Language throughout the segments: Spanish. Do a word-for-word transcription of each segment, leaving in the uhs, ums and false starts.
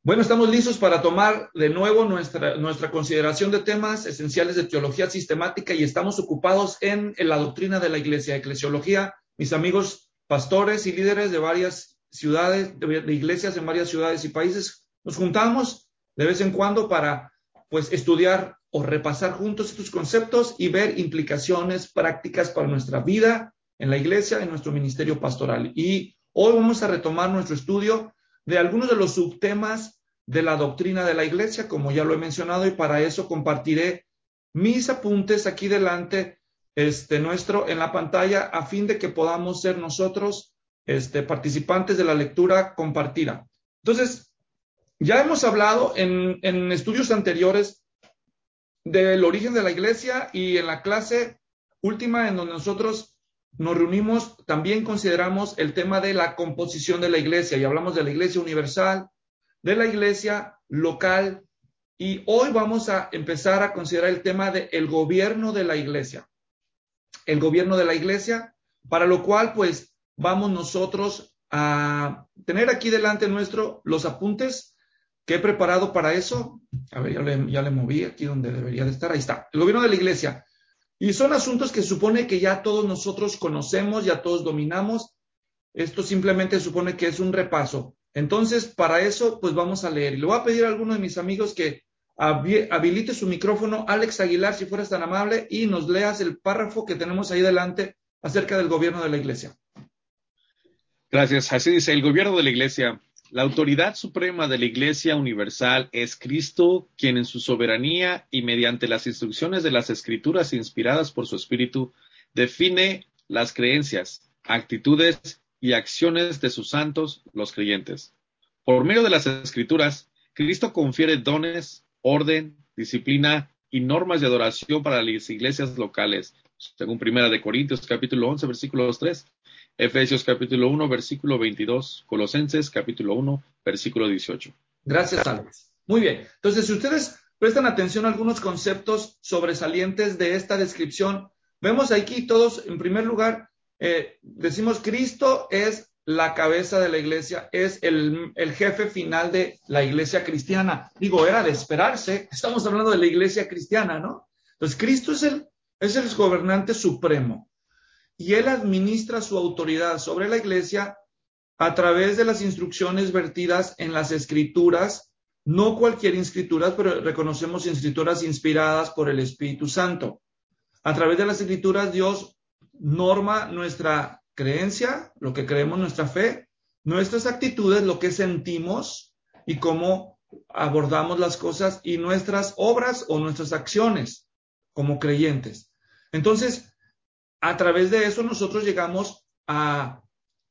Bueno, estamos listos para tomar de nuevo nuestra, nuestra consideración de temas esenciales de teología sistemática y estamos ocupados en, en la doctrina de la iglesia, eclesiología. Mis amigos pastores y líderes de varias ciudades, de, de iglesias en varias ciudades y países, nos juntamos de vez en cuando para pues estudiar o repasar juntos estos conceptos y ver implicaciones prácticas para nuestra vida en la iglesia, en nuestro ministerio pastoral. Y hoy vamos a retomar nuestro estudio de algunos de los subtemas de la doctrina de la iglesia, como ya lo he mencionado, y para eso compartiré mis apuntes aquí delante este, nuestro en la pantalla a fin de que podamos ser nosotros este, participantes de la lectura compartida. Entonces, ya hemos hablado en, en estudios anteriores del origen de la iglesia y en la clase última en donde nosotros nos reunimos, también consideramos el tema de la composición de la iglesia y hablamos de la iglesia universal, de la iglesia local y hoy vamos a empezar a considerar el tema del gobierno de la iglesia. El gobierno de la iglesia, para lo cual pues vamos nosotros a tener aquí delante nuestro los apuntes que he preparado para eso. A ver, ya le, ya le moví aquí donde debería de estar. Ahí está, el gobierno de la iglesia. Y son asuntos que supone que ya todos nosotros conocemos, ya todos dominamos. Esto simplemente supone que es un repaso. Entonces, para eso, pues vamos a leer. Y le voy a pedir a alguno de mis amigos que habilite su micrófono. Alex Aguilar, si fueras tan amable, y nos leas el párrafo que tenemos ahí delante acerca del gobierno de la iglesia. Gracias. Así dice, el gobierno de la iglesia. La autoridad suprema de la Iglesia Universal es Cristo, quien en su soberanía y mediante las instrucciones de las Escrituras inspiradas por su Espíritu, define las creencias, actitudes y acciones de sus santos, los creyentes. Por medio de las Escrituras, Cristo confiere dones, orden, disciplina y normas de adoración para las iglesias locales, según Primera de Corintios capítulo once, versículos tres. Efesios capítulo uno, versículo veintidós, Colosenses capítulo uno, versículo dieciocho. Gracias, Alex. Muy bien. Entonces, si ustedes prestan atención a algunos conceptos sobresalientes de esta descripción, vemos aquí todos, en primer lugar, eh, decimos Cristo es la cabeza de la iglesia, es el, el jefe final de la iglesia cristiana. Digo, era de esperarse, estamos hablando de la iglesia cristiana, ¿no? Entonces, Cristo es el, es el gobernante supremo. Y él administra su autoridad sobre la iglesia a través de las instrucciones vertidas en las escrituras, no cualquier escritura, pero reconocemos escrituras inspiradas por el Espíritu Santo. A través de las escrituras Dios norma nuestra creencia, lo que creemos, nuestra fe, nuestras actitudes, lo que sentimos y cómo abordamos las cosas y nuestras obras o nuestras acciones como creyentes. Entonces, a través de eso nosotros llegamos a,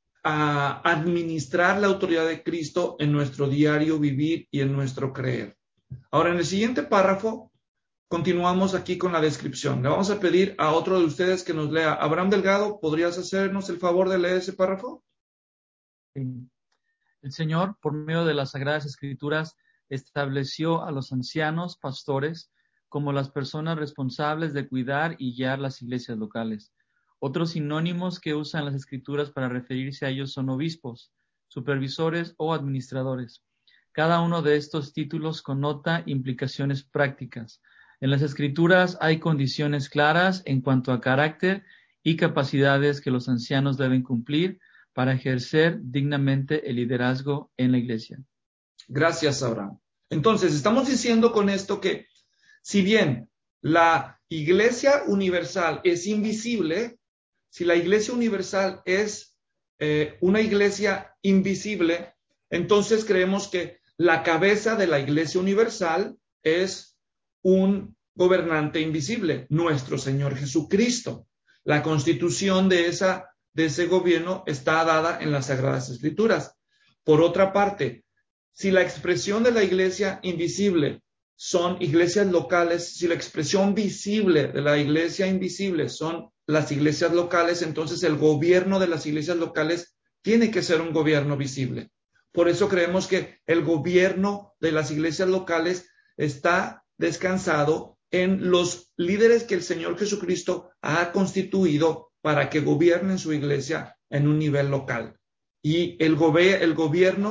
a administrar la autoridad de Cristo en nuestro diario vivir y en nuestro creer. Ahora, en el siguiente párrafo, continuamos aquí con la descripción. Le vamos a pedir a otro de ustedes que nos lea. Abraham Delgado, ¿podrías hacernos el favor de leer ese párrafo? Sí. El Señor, por medio de las Sagradas Escrituras, estableció a los ancianos pastores como las personas responsables de cuidar y guiar las iglesias locales. Otros sinónimos que usan las Escrituras para referirse a ellos son obispos, supervisores o administradores. Cada uno de estos títulos connota implicaciones prácticas. En las Escrituras hay condiciones claras en cuanto a carácter y capacidades que los ancianos deben cumplir para ejercer dignamente el liderazgo en la iglesia. Gracias, Abraham. Entonces, estamos diciendo con esto que si bien la iglesia universal es invisible, si la iglesia universal es eh, una iglesia invisible, entonces creemos que la cabeza de la iglesia universal es un gobernante invisible, nuestro Señor Jesucristo. La constitución de, esa, de ese gobierno está dada en las Sagradas Escrituras. Por otra parte, si la expresión de la iglesia invisible son iglesias locales, si la expresión visible de la iglesia invisible son las iglesias locales, entonces el gobierno de las iglesias locales tiene que ser un gobierno visible. Por eso creemos que el gobierno de las iglesias locales está descansado en los líderes que el Señor Jesucristo ha constituido para que gobiernen su iglesia en un nivel local. Y el, gobe- el gobierno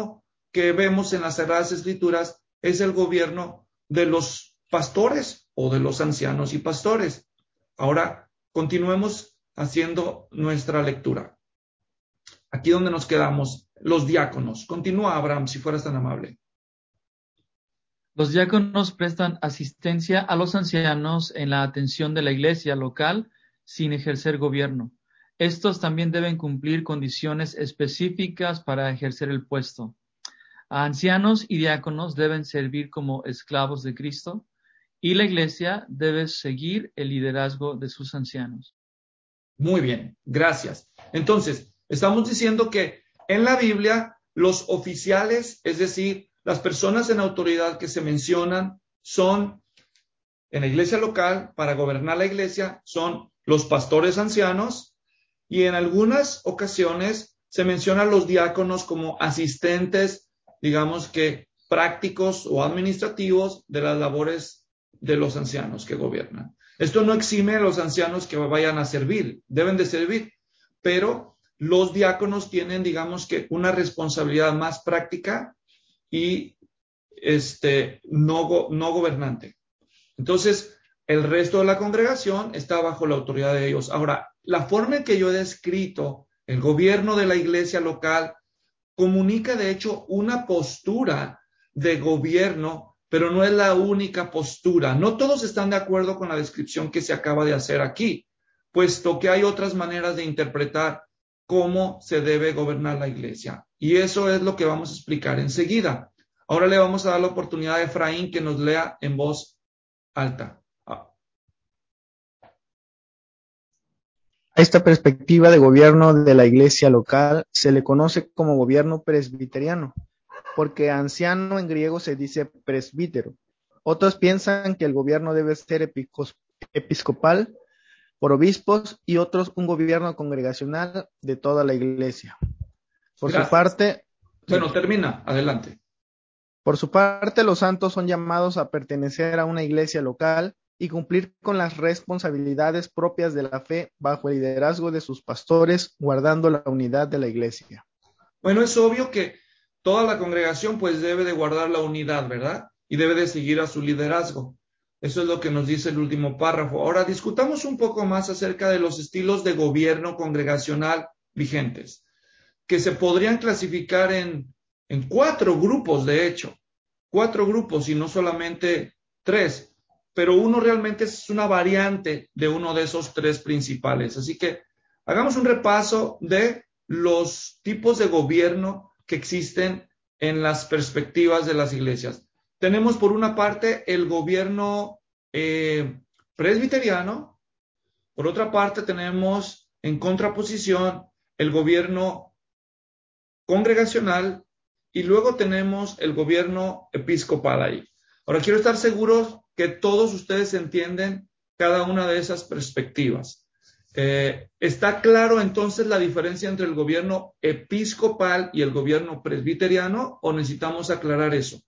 que vemos en las Sagradas Escrituras es el gobierno de los pastores o de los ancianos y pastores. Ahora, continuemos haciendo nuestra lectura. Aquí donde nos quedamos, los diáconos. Continúa, Abraham, si fueras tan amable. Los diáconos prestan asistencia a los ancianos en la atención de la iglesia local sin ejercer gobierno. Estos también deben cumplir condiciones específicas para ejercer el puesto. Ancianos y diáconos deben servir como esclavos de Cristo y la iglesia debe seguir el liderazgo de sus ancianos. Muy bien, gracias. Entonces, estamos diciendo que en la Biblia los oficiales, es decir, las personas en autoridad que se mencionan son en la iglesia local, para gobernar la iglesia, son los pastores ancianos y en algunas ocasiones se mencionan los diáconos como asistentes, digamos que prácticos o administrativos de las labores de los ancianos que gobiernan. Esto no exime a los ancianos que vayan a servir, deben de servir, pero los diáconos tienen, digamos que, una responsabilidad más práctica y este, no, no gobernante. Entonces, el resto de la congregación está bajo la autoridad de ellos. Ahora, la forma en que yo he descrito el gobierno de la iglesia local comunica, de hecho, una postura de gobierno, pero no es la única postura. No todos están de acuerdo con la descripción que se acaba de hacer aquí, puesto que hay otras maneras de interpretar cómo se debe gobernar la iglesia. Y eso es lo que vamos a explicar enseguida. Ahora le vamos a dar la oportunidad a Efraín que nos lea en voz alta. A esta perspectiva de gobierno de la iglesia local se le conoce como gobierno presbiteriano, porque anciano en griego se dice presbítero. Otros piensan que el gobierno debe ser epicos, episcopal por obispos y otros un gobierno congregacional de toda la iglesia. Por Gracias. su parte... Bueno, termina. Adelante. Por su parte, los santos son llamados a pertenecer a una iglesia local y cumplir con las responsabilidades propias de la fe bajo el liderazgo de sus pastores, guardando la unidad de la iglesia. Bueno, es obvio que toda la congregación pues debe de guardar la unidad, ¿verdad? Y debe de seguir a su liderazgo. Eso es lo que nos dice el último párrafo. Ahora discutamos un poco más acerca de los estilos de gobierno congregacional vigentes, que se podrían clasificar en, en cuatro grupos, de hecho. Cuatro grupos y no solamente tres, pero uno realmente es una variante de uno de esos tres principales. Así que hagamos un repaso de los tipos de gobierno que existen en las perspectivas de las iglesias. Tenemos por una parte el gobierno eh, presbiteriano, por otra parte tenemos en contraposición el gobierno congregacional y luego tenemos el gobierno episcopal ahí. Ahora quiero estar seguro que todos ustedes entienden cada una de esas perspectivas. Eh, ¿Está claro entonces la diferencia entre el gobierno episcopal y el gobierno presbiteriano o necesitamos aclarar eso?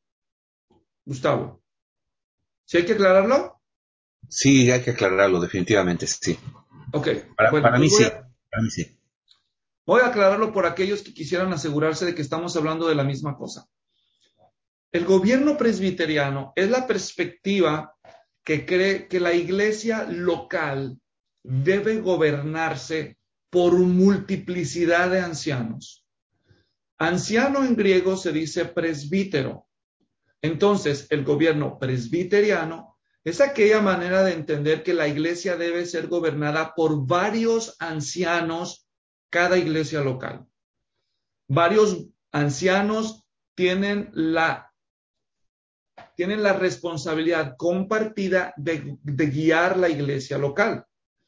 Gustavo, ¿sí hay que aclararlo? Sí, hay que aclararlo, definitivamente, sí. Ok. Para, bueno, para mí voy sí, a, para mí sí. Voy a aclararlo por aquellos que quisieran asegurarse de que estamos hablando de la misma cosa. El gobierno presbiteriano es la perspectiva que cree que la iglesia local debe gobernarse por multiplicidad de ancianos. Anciano en griego se dice presbítero. Entonces, el gobierno presbiteriano es aquella manera de entender que la iglesia debe ser gobernada por varios ancianos, cada iglesia local. Varios ancianos tienen la, tienen la responsabilidad compartida de, de guiar la iglesia local.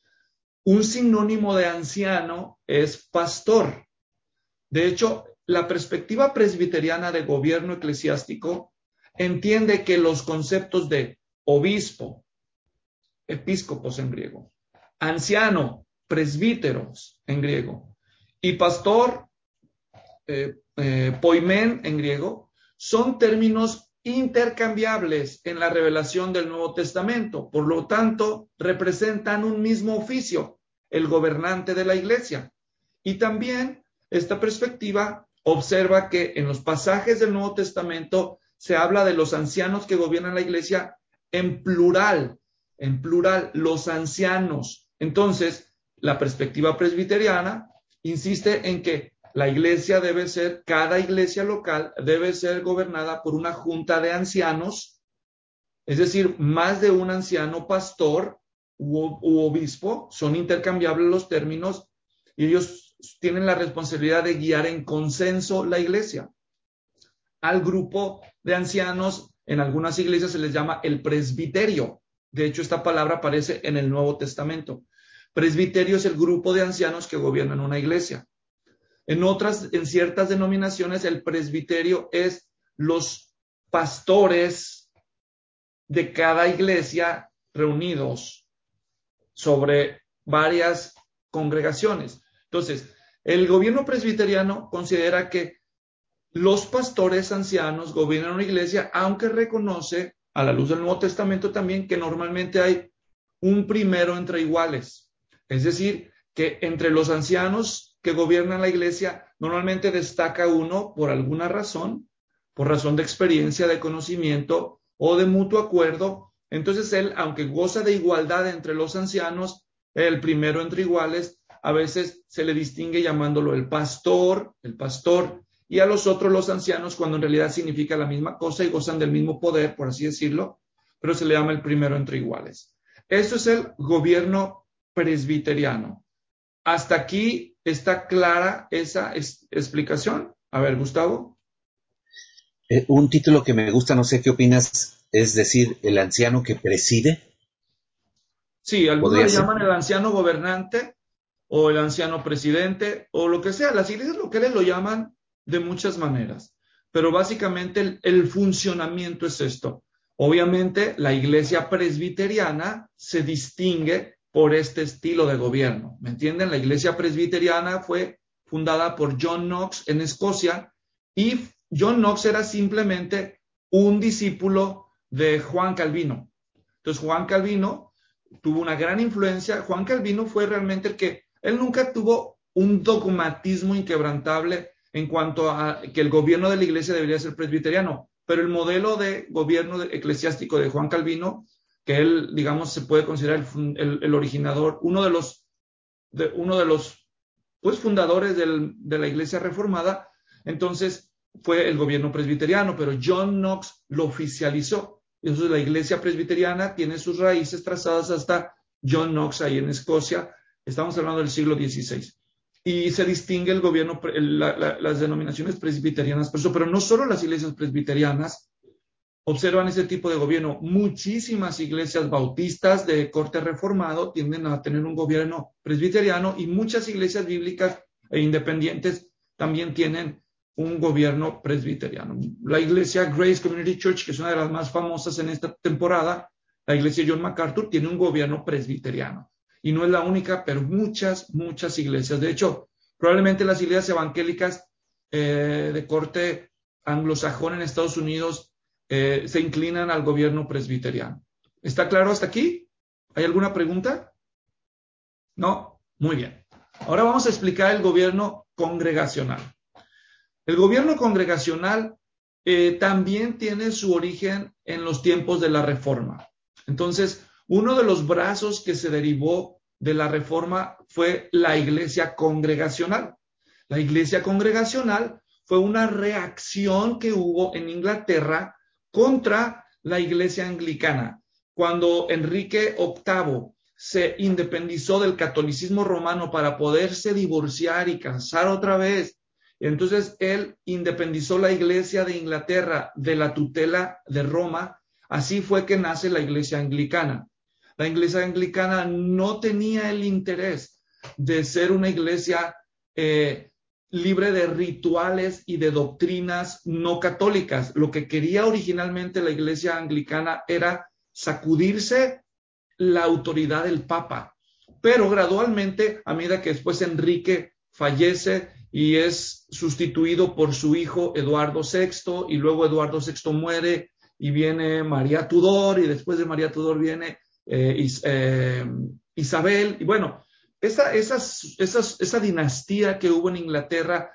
Un sinónimo de anciano es pastor. De hecho, la perspectiva presbiteriana de gobierno eclesiástico entiende que los conceptos de obispo, episcopos en griego, anciano, presbíteros en griego, y pastor, eh, eh, poimen en griego, son términos intercambiables en la revelación del Nuevo Testamento. Por lo tanto, representan un mismo oficio, el gobernante de la iglesia. Y también esta perspectiva observa que en los pasajes del Nuevo Testamento se habla de los ancianos que gobiernan la iglesia en plural, en plural, los ancianos. Entonces, la perspectiva presbiteriana insiste en que la iglesia debe ser, cada iglesia local debe ser gobernada por una junta de ancianos, es decir, más de un anciano pastor u, u obispo, son intercambiables los términos, y ellos tienen la responsabilidad de guiar en consenso la iglesia. Al grupo de ancianos, en algunas iglesias se les llama el presbiterio. De hecho, esta palabra aparece en el Nuevo Testamento. Presbiterio es el grupo de ancianos que gobiernan una iglesia. En otras, en ciertas denominaciones, el presbiterio es los pastores de cada iglesia reunidos sobre varias congregaciones. Entonces, el gobierno presbiteriano considera que los pastores ancianos gobiernan una iglesia, aunque reconoce, a la luz del Nuevo Testamento también, que normalmente hay un primero entre iguales. Es decir, que entre los ancianos que gobiernan la iglesia, normalmente destaca uno por alguna razón, por razón de experiencia, de conocimiento o de mutuo acuerdo. Entonces él, aunque goza de igualdad entre los ancianos, el primero entre iguales, a veces se le distingue llamándolo el pastor, el pastor, y a los otros los ancianos, cuando en realidad significa la misma cosa y gozan del mismo poder, por así decirlo, pero se le llama el primero entre iguales. Eso es el gobierno presbiteriano. ¿Hasta aquí está clara esa es, explicación? A ver, Gustavo. Eh, un título que me gusta, no sé qué opinas, es decir, el anciano que preside. Sí, algunos le llaman el anciano gobernante o el anciano presidente o lo que sea. Las iglesias locales lo llaman de muchas maneras, pero básicamente el, el funcionamiento es esto. Obviamente la iglesia presbiteriana se distingue por este estilo de gobierno, ¿me entienden? La iglesia presbiteriana fue fundada por John Knox en Escocia y John Knox era simplemente un discípulo de Juan Calvino. Entonces Juan Calvino tuvo una gran influencia. Juan Calvino fue realmente el que, él nunca tuvo un dogmatismo inquebrantable en cuanto a que el gobierno de la iglesia debería ser presbiteriano, pero el modelo de gobierno eclesiástico de Juan Calvino, que él, digamos, se puede considerar el, el, el originador, uno de los, de, uno de los pues, fundadores del, de la iglesia reformada, entonces fue el gobierno presbiteriano, pero John Knox lo oficializó. Entonces la iglesia presbiteriana tiene sus raíces trazadas hasta John Knox ahí en Escocia. Estamos hablando del siglo dieciséis. Y se distingue el gobierno, la, la, las denominaciones presbiterianas por eso, pero no solo las iglesias presbiterianas observan ese tipo de gobierno. Muchísimas iglesias bautistas de corte reformado tienden a tener un gobierno presbiteriano y muchas iglesias bíblicas e independientes también tienen un gobierno presbiteriano. La iglesia Grace Community Church, que es una de las más famosas en esta temporada, la iglesia John MacArthur, tiene un gobierno presbiteriano. Y no es la única, pero muchas, muchas iglesias. De hecho, probablemente las iglesias evangélicas eh, de corte anglosajón en Estados Unidos eh, se inclinan al gobierno presbiteriano. ¿Está claro hasta aquí? ¿Hay alguna pregunta? ¿No? Muy bien. Ahora vamos a explicar el gobierno congregacional. El gobierno congregacional eh, también tiene su origen en los tiempos de la Reforma. Entonces, uno de los brazos que se derivó de la Reforma fue la iglesia congregacional. La iglesia congregacional fue una reacción que hubo en Inglaterra contra la iglesia anglicana. Cuando Enrique octavo se independizó del catolicismo romano para poderse divorciar y casar otra vez, entonces él independizó la iglesia de Inglaterra de la tutela de Roma. Así fue que nace la iglesia anglicana. La iglesia anglicana no tenía el interés de ser una iglesia eh, libre de rituales y de doctrinas no católicas. Lo que quería originalmente la iglesia anglicana era sacudirse la autoridad del Papa. Pero gradualmente, a medida que después Enrique fallece y es sustituido por su hijo Eduardo sexto, y luego Eduardo sexto muere y viene María Tudor, y después de María Tudor viene eh, Is, eh, Isabel, y bueno, esa, esas, esas, esa dinastía que hubo en Inglaterra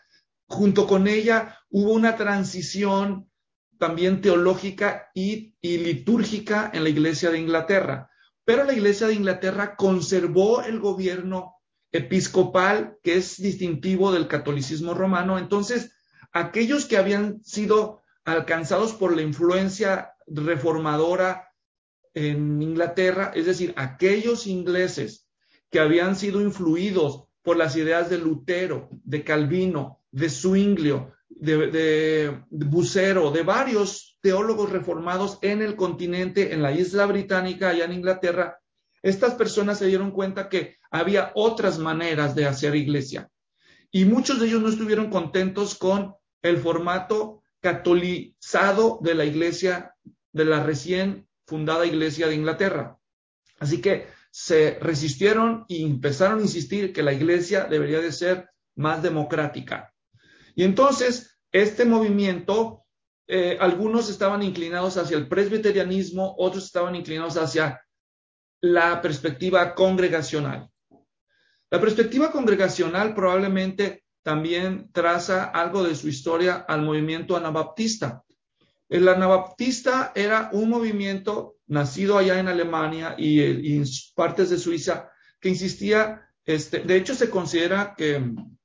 junto con ella hubo una transición también teológica y, y litúrgica en la Iglesia de Inglaterra. Pero la Iglesia de Inglaterra conservó el gobierno episcopal, que es distintivo del catolicismo romano. Entonces, aquellos que habían sido alcanzados por la influencia reformadora en Inglaterra, es decir, aquellos ingleses que habían sido influidos por las ideas de Lutero, de Calvino, de Zwinglio, de, de, de Bucero, de varios teólogos reformados en el continente, en la isla británica, allá en Inglaterra, estas personas se dieron cuenta que había otras maneras de hacer iglesia. Y muchos de ellos no estuvieron contentos con el formato catolizado de la iglesia, de la recién fundada iglesia de Inglaterra. Así que se resistieron y empezaron a insistir que la iglesia debería de ser más democrática. Y entonces, este movimiento, eh, algunos estaban inclinados hacia el presbiterianismo, otros estaban inclinados hacia la perspectiva congregacional. La perspectiva congregacional probablemente también traza algo de su historia al movimiento anabaptista. El anabaptista era un movimiento nacido allá en Alemania y, y en partes de Suiza que insistía, este, de hecho se considera que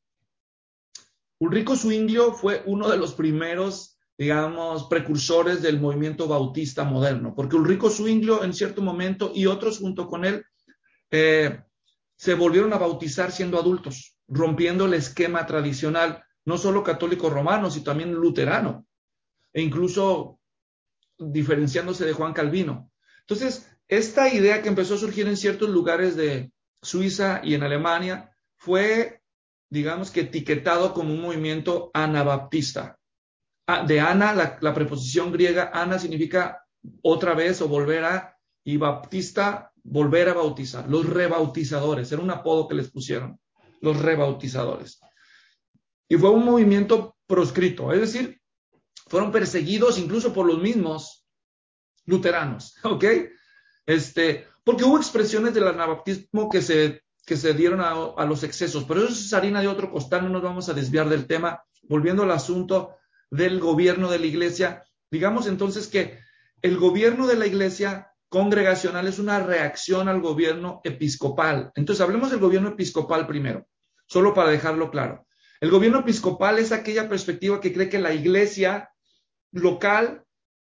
Ulrico Zwinglio fue uno de los primeros, digamos, precursores del movimiento bautista moderno, porque Ulrico Zwinglio en cierto momento y otros junto con él eh, se volvieron a bautizar siendo adultos, rompiendo el esquema tradicional, no solo católico romano, sino también luterano, e incluso diferenciándose de Juan Calvino. Entonces, esta idea que empezó a surgir en ciertos lugares de Suiza y en Alemania fue, digamos que etiquetado como un movimiento anabaptista. De ana, la, la preposición griega ana significa otra vez o volver a, y baptista, volver a bautizar. Los rebautizadores, era un apodo que les pusieron, los rebautizadores. Y fue un movimiento proscrito, es decir, fueron perseguidos incluso por los mismos luteranos, ¿ok? Este, porque hubo expresiones del anabaptismo que se, que se dieron a, a los excesos, pero eso es harina de otro costal, no nos vamos a desviar del tema. Volviendo al asunto del gobierno de la iglesia, digamos entonces que el gobierno de la iglesia congregacional es una reacción al gobierno episcopal. Entonces, hablemos del gobierno episcopal primero, solo para dejarlo claro. El gobierno episcopal es aquella perspectiva que cree que la iglesia local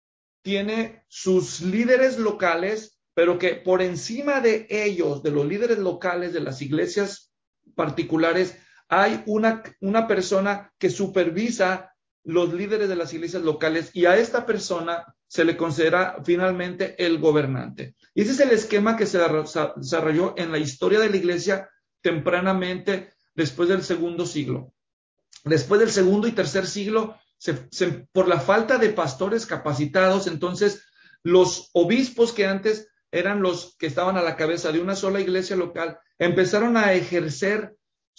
tiene sus líderes locales, pero que por encima de ellos, de los líderes locales de las iglesias particulares, hay una, una persona que supervisa los líderes de las iglesias locales y a esta persona se le considera finalmente el gobernante. Y ese es el esquema que se desarrolló en la historia de la iglesia tempranamente después del segundo siglo. Después del segundo y tercer siglo, se, se, por la falta de pastores capacitados, entonces los obispos que antes eran los que estaban a la cabeza de una sola iglesia local, empezaron a ejercer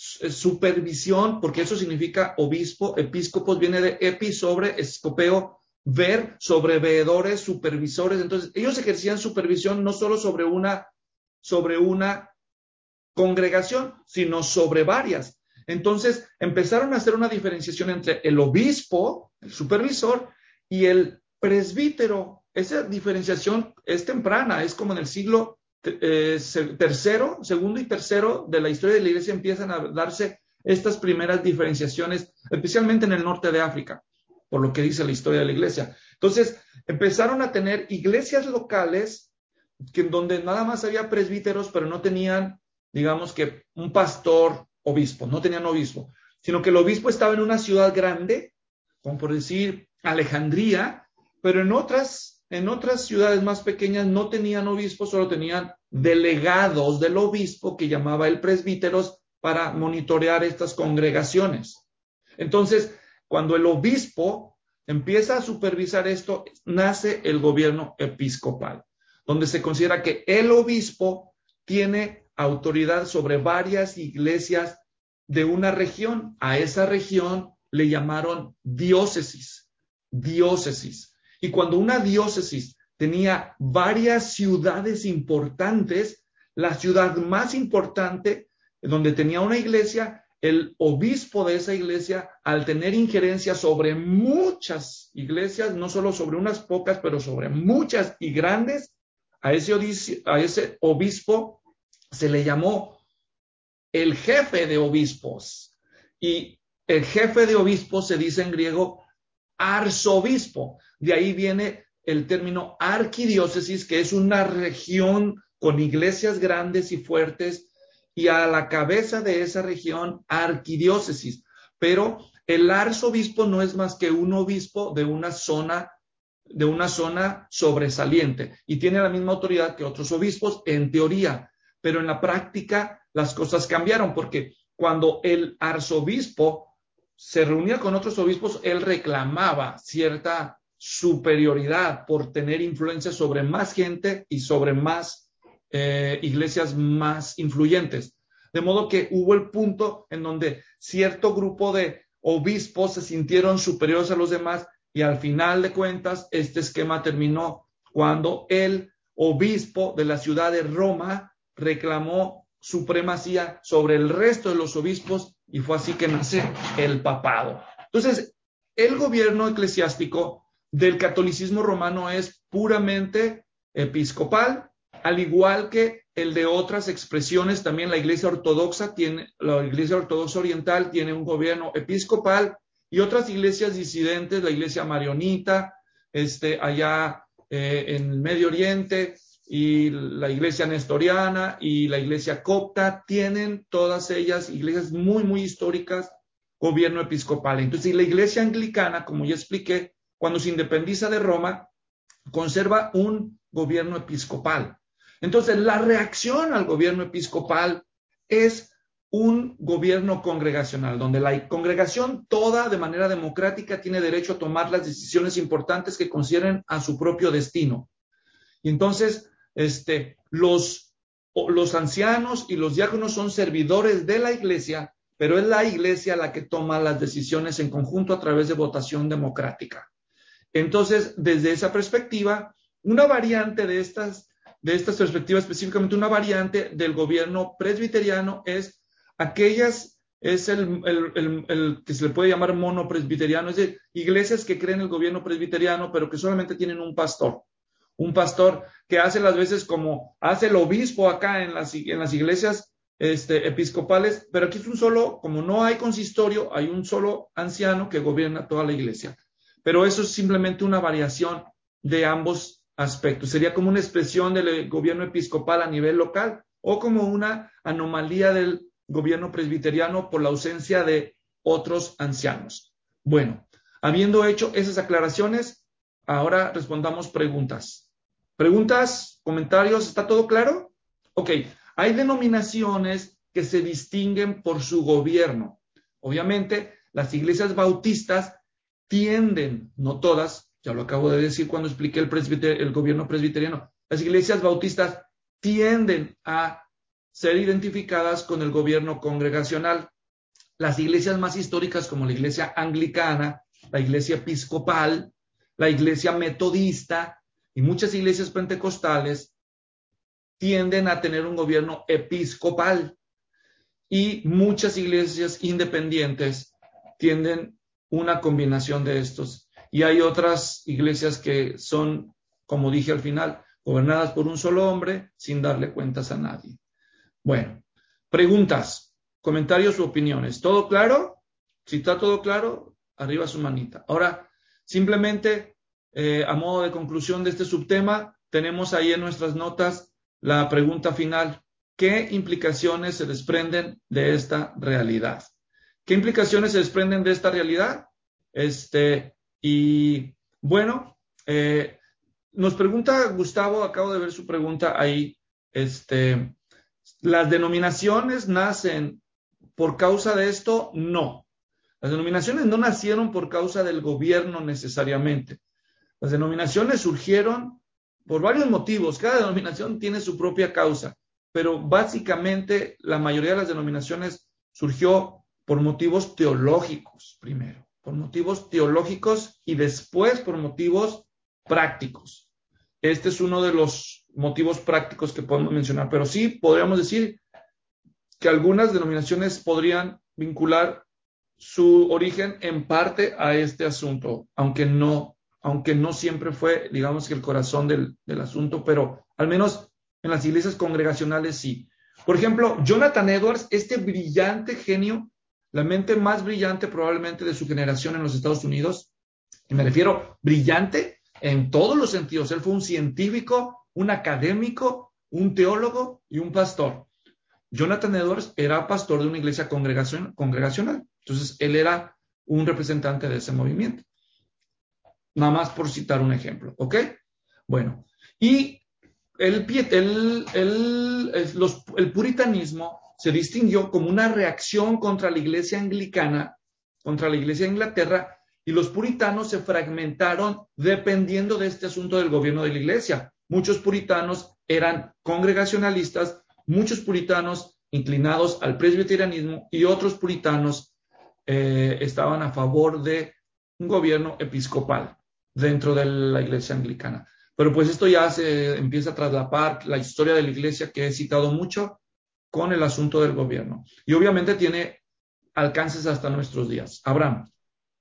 supervisión, porque eso significa obispo, episcopos viene de epi, sobre, escopeo, ver, sobre veedores, supervisores. Entonces ellos ejercían supervisión no solo sobre una, sobre una congregación, sino sobre varias. Entonces empezaron a hacer una diferenciación entre el obispo, el supervisor, y el presbítero. Esa diferenciación es temprana, es como en el siglo eh, tercero, segundo y tercero de la historia de la iglesia empiezan a darse estas primeras diferenciaciones, especialmente en el norte de África, por lo que dice la historia de la iglesia. Entonces empezaron a tener iglesias locales que, donde nada más había presbíteros, pero no tenían, digamos que un pastor obispo, no tenían obispo, sino que el obispo estaba en una ciudad grande, como por decir Alejandría, pero en otras, en otras ciudades más pequeñas no tenían obispo, solo tenían delegados del obispo que llamaba el presbíteros para monitorear estas congregaciones. Entonces, cuando el obispo empieza a supervisar esto, nace el gobierno episcopal, donde se considera que el obispo tiene autoridad sobre varias iglesias de una región. A esa región le llamaron diócesis, diócesis. Y cuando una diócesis tenía varias ciudades importantes, la ciudad más importante donde tenía una iglesia el obispo de esa iglesia, al tener injerencia sobre muchas iglesias, no solo sobre unas pocas, pero sobre muchas y grandes, a ese, a ese obispo se le llamó el jefe de obispos. Y el jefe de obispos se dice en griego arzobispo. De ahí viene el término arquidiócesis, que es una región con iglesias grandes y fuertes, y a la cabeza de esa región, arquidiócesis. Pero el arzobispo no es más que un obispo de una zona, de una zona sobresaliente, y tiene la misma autoridad que otros obispos en teoría, pero en la práctica las cosas cambiaron, porque cuando el arzobispo se reunía con otros obispos, él reclamaba cierta superioridad por tener influencia sobre más gente y sobre más eh, iglesias más influyentes. De modo que hubo el punto en donde cierto grupo de obispos se sintieron superiores a los demás, y al final de cuentas este esquema terminó cuando el obispo de la ciudad de Roma reclamó supremacía sobre el resto de los obispos, y fue así que nace el papado. Entonces, el gobierno eclesiástico del catolicismo romano es puramente episcopal, al igual que el de otras expresiones. También la iglesia ortodoxa tiene, la iglesia ortodoxa oriental tiene un gobierno episcopal, y otras iglesias disidentes, la iglesia marionita, este, allá eh, en el Medio Oriente, y la iglesia nestoriana y la iglesia copta, tienen todas ellas, iglesias muy, muy históricas, gobierno episcopal. Entonces, la iglesia anglicana, como ya expliqué, cuando se independiza de Roma, conserva un gobierno episcopal. Entonces, la reacción al gobierno episcopal es un gobierno congregacional, donde la congregación toda de manera democrática tiene derecho a tomar las decisiones importantes que consideren a su propio destino. Y entonces, este, los, los ancianos y los diáconos son servidores de la iglesia, pero es la iglesia la que toma las decisiones en conjunto a través de votación democrática. Entonces, desde esa perspectiva, una variante de estas, de estas perspectivas, específicamente una variante del gobierno presbiteriano, es aquellas, es el, el, el, el que se le puede llamar monopresbiteriano, es decir, iglesias que creen el gobierno presbiteriano, pero que solamente tienen un pastor. Un pastor que hace las veces como hace el obispo acá en las, en las iglesias este, episcopales, pero aquí es un solo, como no hay consistorio, hay un solo anciano que gobierna toda la iglesia. Pero eso es simplemente una variación de ambos aspectos. Sería como una expresión del gobierno episcopal a nivel local, o como una anomalía del gobierno presbiteriano por la ausencia de otros ancianos. Bueno, habiendo hecho esas aclaraciones, ahora respondamos preguntas. ¿Preguntas? ¿Comentarios? ¿Está todo claro? Ok, hay denominaciones que se distinguen por su gobierno. Obviamente, las iglesias bautistas tienden, no todas, ya lo acabo de decir cuando expliqué el, presbiter, el gobierno presbiteriano, las iglesias bautistas tienden a ser identificadas con el gobierno congregacional. Las iglesias más históricas, como la iglesia anglicana, la iglesia episcopal, la iglesia metodista y muchas iglesias pentecostales, tienden a tener un gobierno episcopal, y muchas iglesias independientes tienden una combinación de estos. Y hay otras iglesias que son, como dije al final, gobernadas por un solo hombre sin darle cuentas a nadie. Bueno, preguntas, comentarios u opiniones. ¿Todo claro? Si está todo claro, arriba su manita. Ahora, simplemente, eh, a modo de conclusión de este subtema, tenemos ahí en nuestras notas la pregunta final. ¿Qué implicaciones se desprenden de esta realidad? ¿Qué implicaciones se desprenden de esta realidad? Este, y bueno, eh, nos pregunta Gustavo, acabo de ver su pregunta ahí, este, ¿las denominaciones nacen por causa de esto? No. Las denominaciones no nacieron por causa del gobierno necesariamente. Las denominaciones surgieron por varios motivos. Cada denominación tiene su propia causa, pero básicamente la mayoría de las denominaciones surgió por motivos teológicos primero, por motivos teológicos y después por motivos prácticos. Este es uno de los motivos prácticos que podemos mencionar, pero sí podríamos decir que algunas denominaciones podrían vincular su origen en parte a este asunto, aunque no, aunque no siempre fue, digamos que el corazón del, del asunto, pero al menos en las iglesias congregacionales sí. Por ejemplo, Jonathan Edwards, este brillante genio, la mente más brillante probablemente de su generación en los Estados Unidos, y me refiero brillante en todos los sentidos. Él fue un científico, un académico, un teólogo y un pastor. Jonathan Edwards era pastor de una iglesia congregacion, congregacional. Entonces, él era un representante de ese movimiento. Nada más por citar un ejemplo, ¿ok? Bueno, y el, el, el, los, el puritanismo se distinguió como una reacción contra la iglesia anglicana, contra la iglesia de Inglaterra, y los puritanos se fragmentaron dependiendo de este asunto del gobierno de la iglesia. Muchos puritanos eran congregacionalistas, muchos puritanos inclinados al presbiterianismo y otros puritanos eh, estaban a favor de un gobierno episcopal dentro de la iglesia anglicana. Pero pues esto ya se empieza a traslapar la historia de la iglesia que he citado mucho con el asunto del gobierno. Y obviamente tiene alcances hasta nuestros días. Abraham.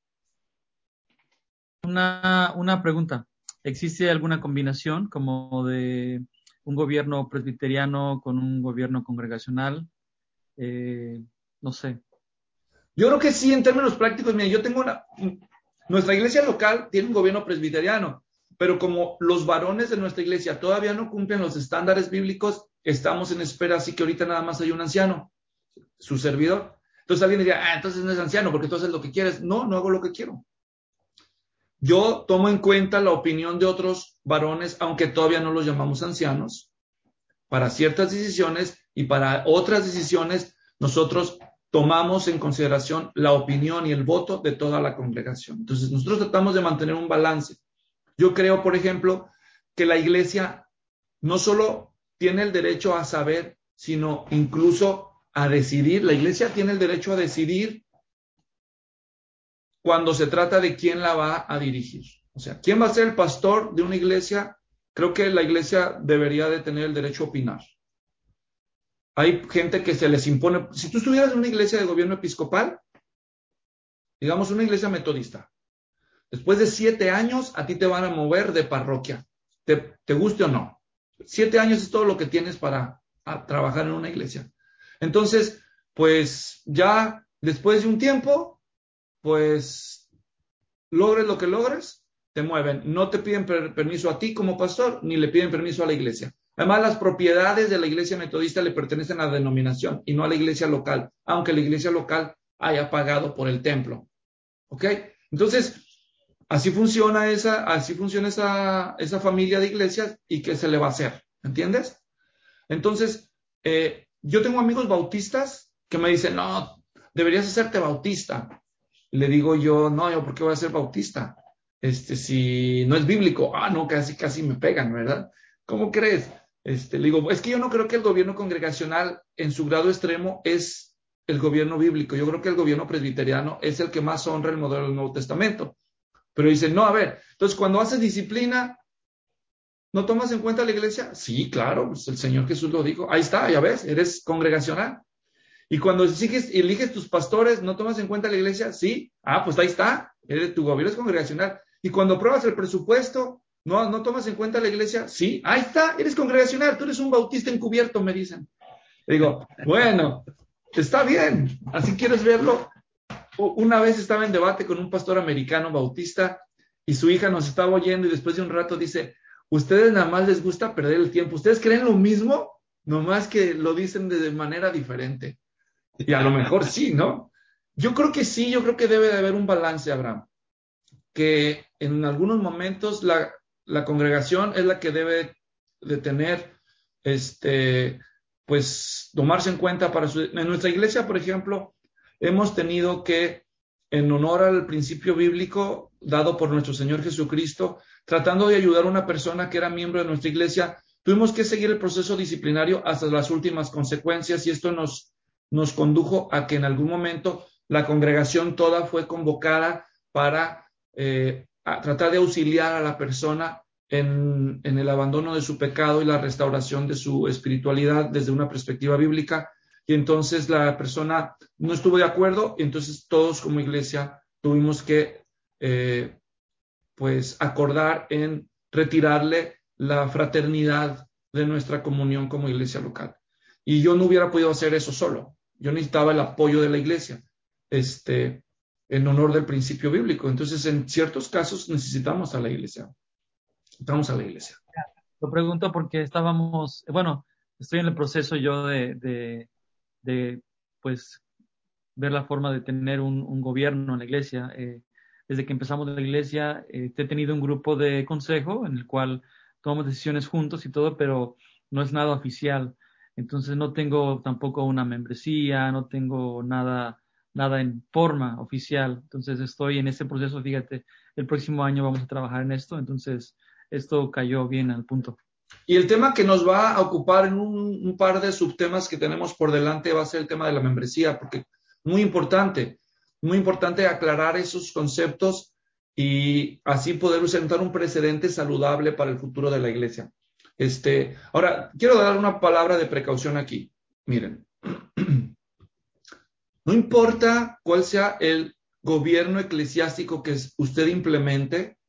Una, una pregunta. ¿Existe alguna combinación como de un gobierno presbiteriano con un gobierno congregacional? Eh, no sé. Yo creo que sí, en términos prácticos. Mira, yo tengo una... Nuestra iglesia local tiene un gobierno presbiteriano, pero como los varones de nuestra iglesia todavía no cumplen los estándares bíblicos, estamos en espera, así que ahorita nada más hay un anciano, su servidor. Entonces alguien diría, ah, entonces no es anciano porque tú haces lo que quieres. No, no hago lo que quiero. Yo tomo en cuenta la opinión de otros varones, aunque todavía no los llamamos ancianos, para ciertas decisiones, y para otras decisiones nosotros tomamos en consideración la opinión y el voto de toda la congregación. Entonces nosotros tratamos de mantener un balance. Yo creo, por ejemplo, que la iglesia no solo tiene el derecho a saber, sino incluso a decidir. La iglesia tiene el derecho a decidir cuando se trata de quién la va a dirigir. O sea, ¿quién va a ser el pastor de una iglesia? Creo que la iglesia debería de tener el derecho a opinar. Hay gente que se les impone. Si tú estuvieras en una iglesia de gobierno episcopal, digamos una iglesia metodista, después de siete años a ti te van a mover de parroquia, te, te guste o no. Siete años es todo lo que tienes para trabajar en una iglesia. Entonces, pues ya después de un tiempo, pues logres lo que logres, te mueven. No te piden per- permiso a ti como pastor, ni le piden permiso a la iglesia. Además, las propiedades de la iglesia metodista le pertenecen a la denominación y no a la iglesia local, aunque la iglesia local haya pagado por el templo. ¿Ok? Entonces, así funciona esa, así funciona esa, esa familia de iglesias. ¿Y qué se le va a hacer? ¿Entiendes? Entonces, eh, yo tengo amigos bautistas que me dicen, no, deberías hacerte bautista. Le digo yo, no, yo, ¿por qué voy a ser bautista? Este, si no es bíblico. Ah, no, casi, casi me pegan, ¿verdad? ¿Cómo crees? Este, le digo, es que yo no creo que el gobierno congregacional en su grado extremo es el gobierno bíblico. Yo creo que el gobierno presbiteriano es el que más honra el modelo del Nuevo Testamento. Pero dicen, no, a ver, entonces cuando haces disciplina, ¿no tomas en cuenta la iglesia? Sí, claro, pues el Señor Jesús lo dijo. Ahí está, ya ves, eres congregacional. Y cuando eliges, eliges tus pastores, ¿no tomas en cuenta la iglesia? Sí. Ah, pues ahí está, eres, tu gobierno es congregacional. Y cuando apruebas el presupuesto, ¿no, ¿no tomas en cuenta la iglesia? Sí. Ahí está, eres congregacional, tú eres un bautista encubierto, me dicen. Digo, bueno, está bien, así quieres verlo. Una vez estaba en debate con un pastor americano bautista y su hija nos estaba oyendo y después de un rato dice, ustedes nada más les gusta perder el tiempo. ¿Ustedes creen lo mismo? Nomás que lo dicen de manera diferente. Y a lo mejor sí, ¿no? Yo creo que sí, yo creo que debe de haber un balance, Abraham. Que en algunos momentos la, la congregación es la que debe de tener, este, pues, tomarse en cuenta para su... En nuestra iglesia, por ejemplo, hemos tenido que, en honor al principio bíblico dado por nuestro Señor Jesucristo, tratando de ayudar a una persona que era miembro de nuestra iglesia, tuvimos que seguir el proceso disciplinario hasta las últimas consecuencias y esto nos, nos condujo a que en algún momento la congregación toda fue convocada para eh, a tratar de auxiliar a la persona en, en el abandono de su pecado y la restauración de su espiritualidad desde una perspectiva bíblica. y entonces la persona no estuvo de acuerdo, y entonces todos como iglesia tuvimos que eh, pues acordar en retirarle la fraternidad de nuestra comunión como iglesia local. Y yo no hubiera podido hacer eso solo. Yo necesitaba el apoyo de la iglesia, este, en honor del principio bíblico. Entonces, en ciertos casos necesitamos a la iglesia. Necesitamos a la iglesia. Lo pregunto porque estábamos, bueno, estoy en el proceso yo de, de, de pues, ver la forma de tener un, un gobierno en la iglesia. Eh, desde que empezamos la iglesia, eh, he tenido un grupo de consejo en el cual tomamos decisiones juntos y todo, pero no es nada oficial. Entonces no tengo tampoco una membresía, no tengo nada, nada en forma oficial. Entonces estoy en ese proceso, fíjate, el próximo año vamos a trabajar en esto, entonces esto cayó bien al punto. Y el tema que nos va a ocupar en un, un par de subtemas que tenemos por delante va a ser el tema de la membresía, porque muy importante, muy importante aclarar esos conceptos y así poder sentar un precedente saludable para el futuro de la iglesia. Este, ahora, quiero dar una palabra de precaución aquí. Miren, no importa cuál sea el gobierno eclesiástico que usted implemente,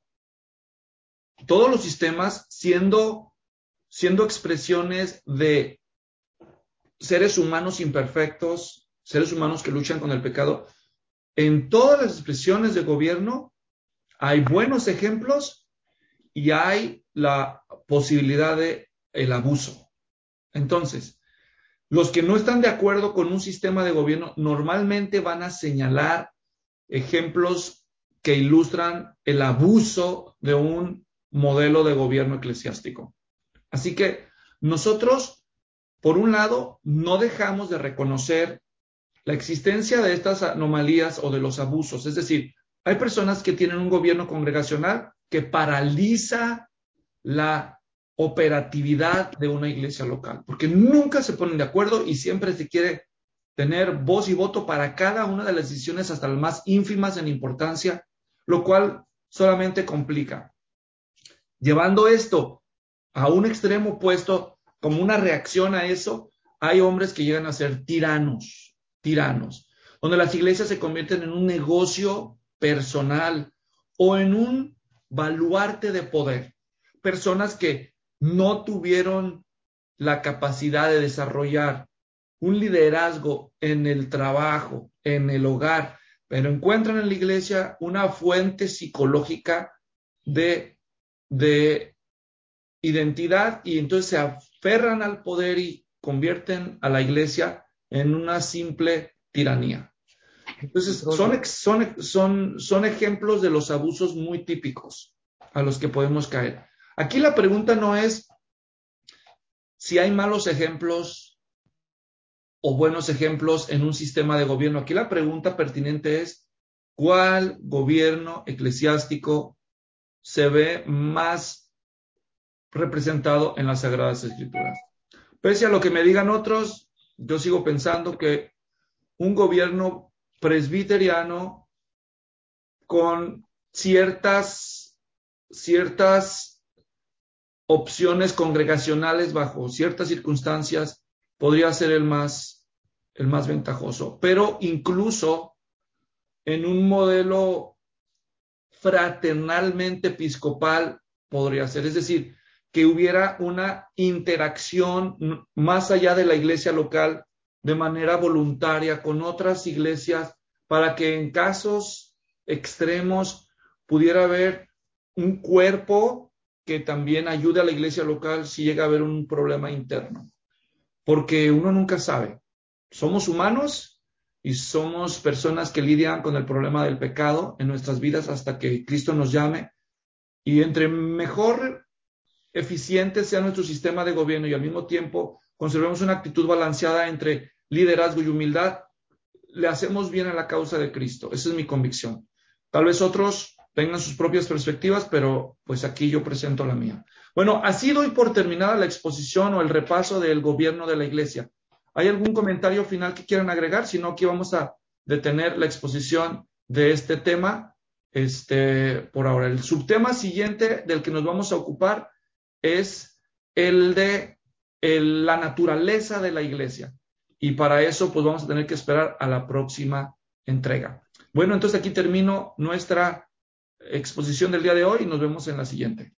todos los sistemas siendo, siendo expresiones de seres humanos imperfectos, seres humanos que luchan con el pecado, en todas las expresiones de gobierno hay buenos ejemplos y hay la posibilidad de el abuso. Entonces, los que no están de acuerdo con un sistema de gobierno normalmente van a señalar ejemplos que ilustran el abuso de un modelo de gobierno eclesiástico. Así que nosotros, por un lado, no dejamos de reconocer la existencia de estas anomalías o de los abusos. Es decir, hay personas que tienen un gobierno congregacional que paraliza la operatividad de una iglesia local, porque nunca se ponen de acuerdo y siempre se quiere tener voz y voto para cada una de las decisiones, hasta las más ínfimas en importancia, lo cual solamente complica. Llevando esto a un extremo opuesto, como una reacción a eso, hay hombres que llegan a ser tiranos, tiranos, donde las iglesias se convierten en un negocio personal o en un baluarte de poder. Personas que no tuvieron la capacidad de desarrollar un liderazgo en el trabajo, en el hogar, pero encuentran en la iglesia una fuente psicológica de, de identidad y entonces se aferran al poder y convierten a la iglesia en una simple tiranía. Entonces, son, son, son, son ejemplos de los abusos muy típicos a los que podemos caer. Aquí la pregunta no es si hay malos ejemplos o buenos ejemplos en un sistema de gobierno. Aquí la pregunta pertinente es, ¿cuál gobierno eclesiástico se ve más representado en las Sagradas Escrituras? Pese a lo que me digan otros, yo sigo pensando que un gobierno presbiteriano con ciertas, ciertas opciones congregacionales bajo ciertas circunstancias podría ser el más, el más ventajoso. Pero incluso en un modelo fraternalmente episcopal podría ser. Es decir, que hubiera una interacción más allá de la iglesia local de manera voluntaria con otras iglesias para que en casos extremos pudiera haber un cuerpo que también ayude a la iglesia local si llega a haber un problema interno. Porque uno nunca sabe. Somos humanos y somos personas que lidian con el problema del pecado en nuestras vidas hasta que Cristo nos llame. Y entre mejor eficiente sea nuestro sistema de gobierno y al mismo tiempo conservemos una actitud balanceada entre liderazgo y humildad, le hacemos bien a la causa de Cristo. Esa es mi convicción. Tal vez otros tengan sus propias perspectivas, pero pues aquí yo presento la mía. Bueno, así doy por terminada la exposición o el repaso del gobierno de la iglesia. ¿Hay algún comentario final que quieran agregar? Si no, aquí vamos a detener la exposición de este tema este, por ahora. El subtema siguiente del que nos vamos a ocupar es el de el, la naturaleza de la iglesia. y para eso pues vamos a tener que esperar a la próxima entrega. Bueno, entonces aquí termino nuestra exposición del día de hoy y nos vemos en la siguiente.